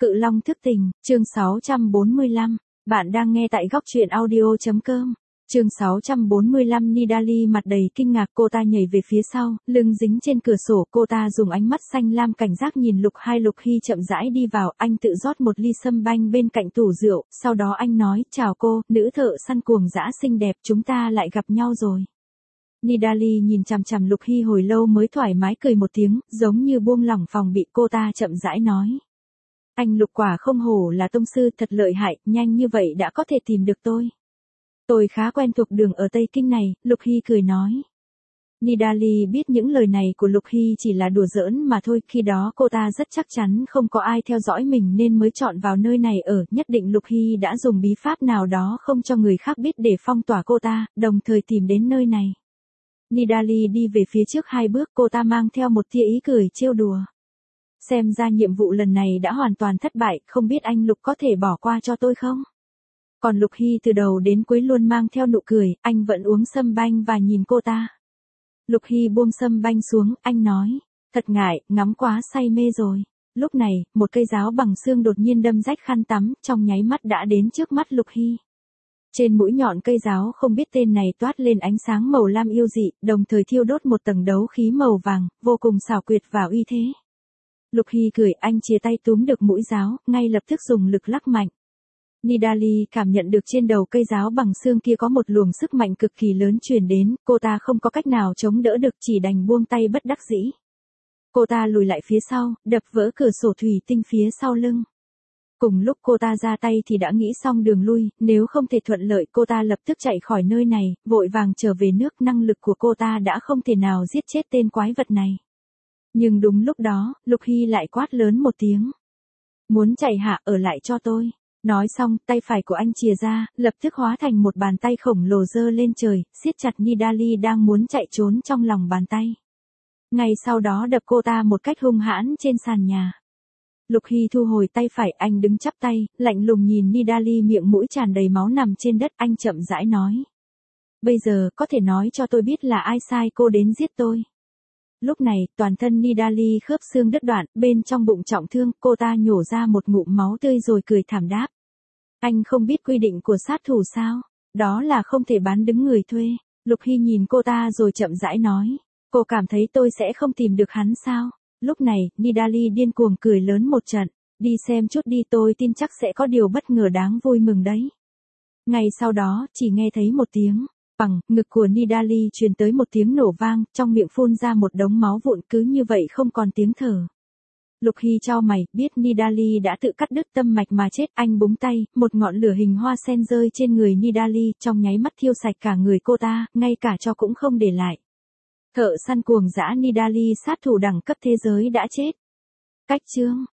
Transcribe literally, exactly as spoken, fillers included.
Cự Long thức tỉnh, chương sáu trăm bốn mươi lăm. Bạn đang nghe tại góc truyện audio.com. Chương sáu trăm bốn mươi lăm. Nidalee mặt đầy kinh ngạc, cô ta nhảy về phía sau, lưng dính trên cửa sổ, cô ta dùng ánh mắt xanh lam cảnh giác nhìn Lục Hai. Lục Hy chậm rãi đi vào, anh tự rót một ly sâm banh bên cạnh tủ rượu, sau đó anh nói, chào cô, nữ thợ săn cuồng dã xinh đẹp, chúng ta lại gặp nhau rồi. Nidalee nhìn chằm chằm Lục Hy hồi lâu mới thoải mái cười một tiếng, giống như buông lỏng phòng bị. Cô ta chậm rãi nói. Anh Lục quả không hổ là tông sư, thật lợi hại, nhanh như vậy đã có thể tìm được tôi. Tôi khá quen thuộc đường ở Tây Kinh này, Lục Hy cười nói. Nidalee biết những lời này của Lục Hy chỉ là đùa giỡn mà thôi, khi đó cô ta rất chắc chắn không có ai theo dõi mình nên mới chọn vào nơi này ở, nhất định Lục Hy đã dùng bí pháp nào đó không cho người khác biết để phong tỏa cô ta, đồng thời tìm đến nơi này. Nidalee đi về phía trước hai bước, cô ta mang theo một tia ý cười trêu đùa. Xem ra nhiệm vụ lần này đã hoàn toàn thất bại, không biết anh Lục có thể bỏ qua cho tôi không? Còn Lục Hy từ đầu đến cuối luôn mang theo nụ cười, anh vẫn uống sâm banh và nhìn cô ta. Lục Hy buông sâm banh xuống, anh nói, thật ngại, ngắm quá say mê rồi. Lúc này, một cây giáo bằng xương đột nhiên đâm rách khăn tắm, trong nháy mắt đã đến trước mắt Lục Hy. Trên mũi nhọn cây giáo không biết tên này toát lên ánh sáng màu lam yêu dị, đồng thời thiêu đốt một tầng đấu khí màu vàng, vô cùng xảo quyệt và uy thế. Lục Hy cười, anh chia tay túm được mũi giáo, ngay lập tức dùng lực lắc mạnh. Nidalee cảm nhận được trên đầu cây giáo bằng xương kia có một luồng sức mạnh cực kỳ lớn truyền đến, cô ta không có cách nào chống đỡ được, chỉ đành buông tay bất đắc dĩ. Cô ta lùi lại phía sau, đập vỡ cửa sổ thủy tinh phía sau lưng. Cùng lúc cô ta ra tay thì đã nghĩ xong đường lui, nếu không thể thuận lợi cô ta lập tức chạy khỏi nơi này, vội vàng trở về nước. Năng lực của cô ta đã không thể nào giết chết tên quái vật này. Nhưng đúng lúc đó, Lục Hy lại quát lớn một tiếng. Muốn chạy hả, ở lại cho tôi. Nói xong, tay phải của anh chìa ra, lập tức hóa thành một bàn tay khổng lồ giơ lên trời, siết chặt Nidalee đang muốn chạy trốn trong lòng bàn tay. Ngay sau đó đập cô ta một cách hung hãn trên sàn nhà. Lục Hy thu hồi tay phải, anh đứng chắp tay, lạnh lùng nhìn Nidalee miệng mũi tràn đầy máu nằm trên đất, anh chậm rãi nói. Bây giờ, có thể nói cho tôi biết là ai sai cô đến giết tôi. Lúc này, toàn thân Nidalee khớp xương đứt đoạn, bên trong bụng trọng thương, cô ta nhổ ra một ngụm máu tươi rồi cười thảm đáp. Anh không biết quy định của sát thủ sao? Đó là không thể bán đứng người thuê. Lục Hy nhìn cô ta rồi chậm rãi nói. Cô cảm thấy tôi sẽ không tìm được hắn sao? Lúc này, Nidalee điên cuồng cười lớn một trận. Đi xem chút đi, tôi tin chắc sẽ có điều bất ngờ đáng vui mừng đấy. Ngay sau đó, chỉ nghe thấy một tiếng. Bằng, ngực của Nidalee truyền tới một tiếng nổ vang, trong miệng phun ra một đống máu vụn, cứ như vậy không còn tiếng thở. Lục Hy chau mày, biết Nidalee đã tự cắt đứt tâm mạch mà chết, anh búng tay, một ngọn lửa hình hoa sen rơi trên người Nidalee, trong nháy mắt thiêu sạch cả người cô ta, ngay cả tro cũng không để lại. Thợ săn cuồng dã Nidalee, sát thủ đẳng cấp thế giới đã chết. Cách chương